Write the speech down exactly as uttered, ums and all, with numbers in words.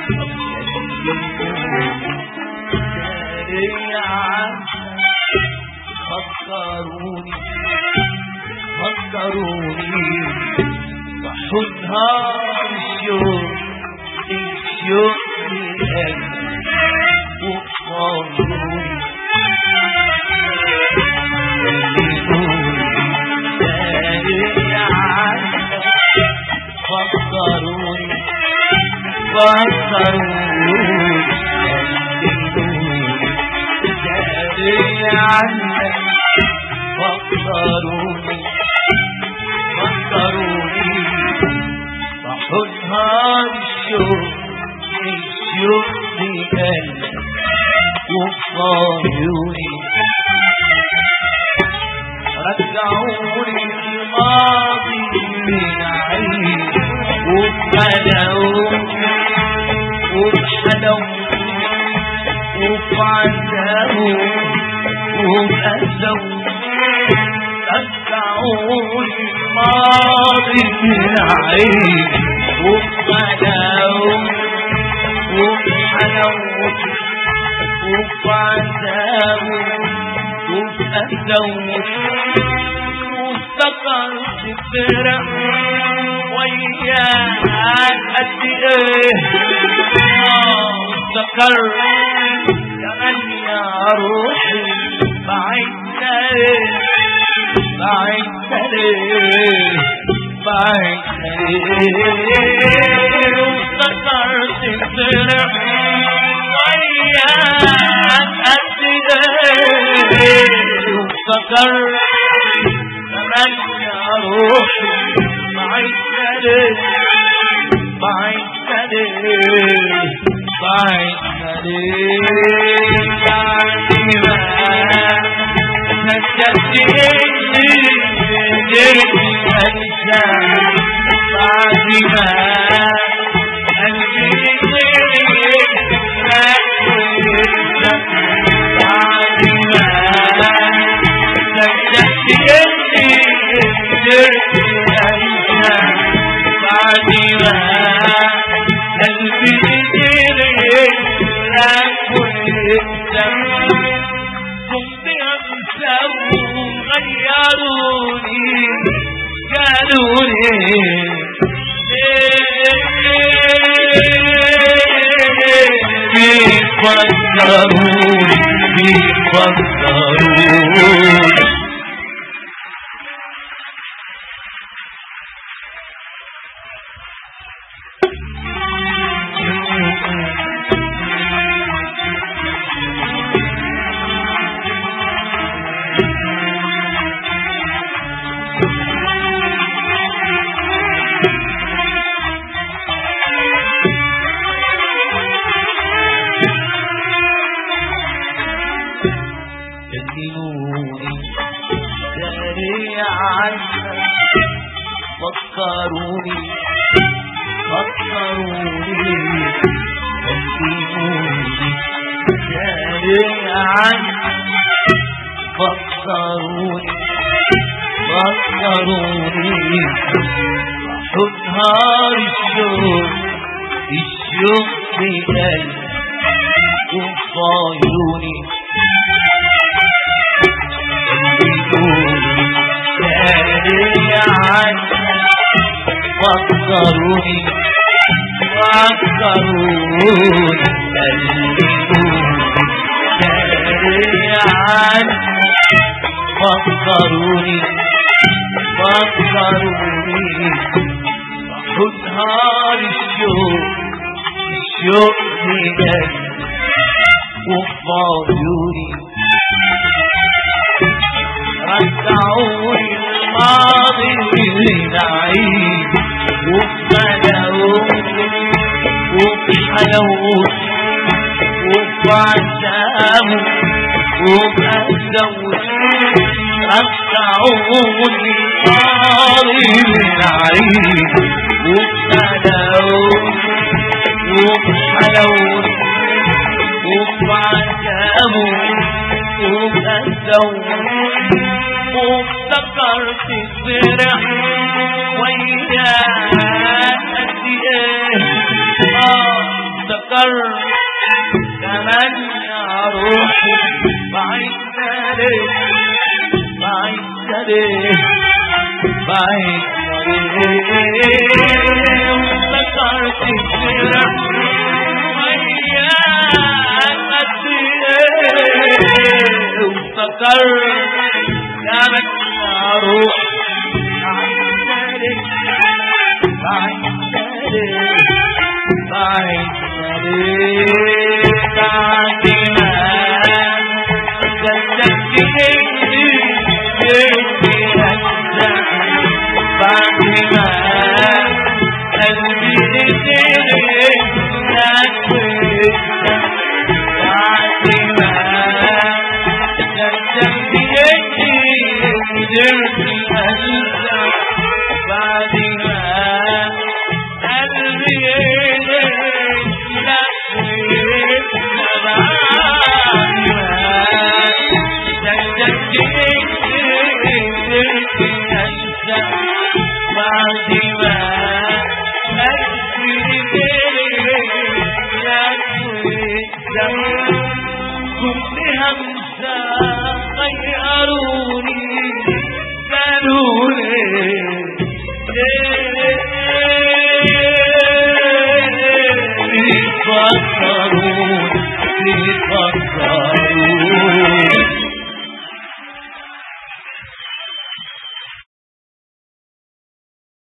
فكروني فكروني وحدها الشوق الشوق لقلبي وفكروني فكروني فكروني جاري عنك فكروني فكروني بحضها الشوق الشوق لقلبي وفكروني رجعوني الماضي من عيني وبحلاوتي وبحلاوتي وبعذابه وبأسوتي رجعوني الماضي من عيني وبحلاوتي وبحلاوتي وبعذابه وبأسوتي وافتكرت الفرح وياك قد ايه وافتكرت كمان يا روحي بعدت ليه بعدت ليه بعدت ليه وافتكرت الفرح وياك قد ايه وافتكرت كمان يا روحي بعدت ليه بعدت ليه بعدت ليه يعني ما صدقت اني قدرت انسى بعد ما قلبي غيرك ويرجع بعد ما صدقت اني قدرت انسى بعد ما قلبي غيرك ويرجع كنت انسى وغيروني قالولي بيفكروني بيفكروني فكروني فكروني فكروني جاري عني فكروني فكروني وحضها الشوق الشوق في قلبي وفكروني جاري عني فكروني فكروني جاري عني فكروني فكروني وحضها الشوق الشوق في قلبي وفكروني رجعوني الماضي للعيد وبحلاوتي وبحلاوتي وبعذابه وبأسوتي رجعوني الماضي للعيد وبحلاوتي وبحلاوتي وبعذابه وبأسوتي وافتكرت الفرح وياك قد ايه اه فكر كمان يا روحي بعدنا ليه بعدنا ليه بعدنا ليه وفكرت تجرح وياك قد ايه وفكرت كمان يا روحي بعدنا ليه بعدنا ليه بعدنا ليه بعد ما جددت جدي جدي هزة بعد ما قلبي لديه نكويت بعد ما جددت جدي جدي هزة بعد ما قلبي لديه نكويت بعد ما جددت جدي جدي هزة بعد ما كل همسة غيروني قالوا ليه ليه فكروني فكروني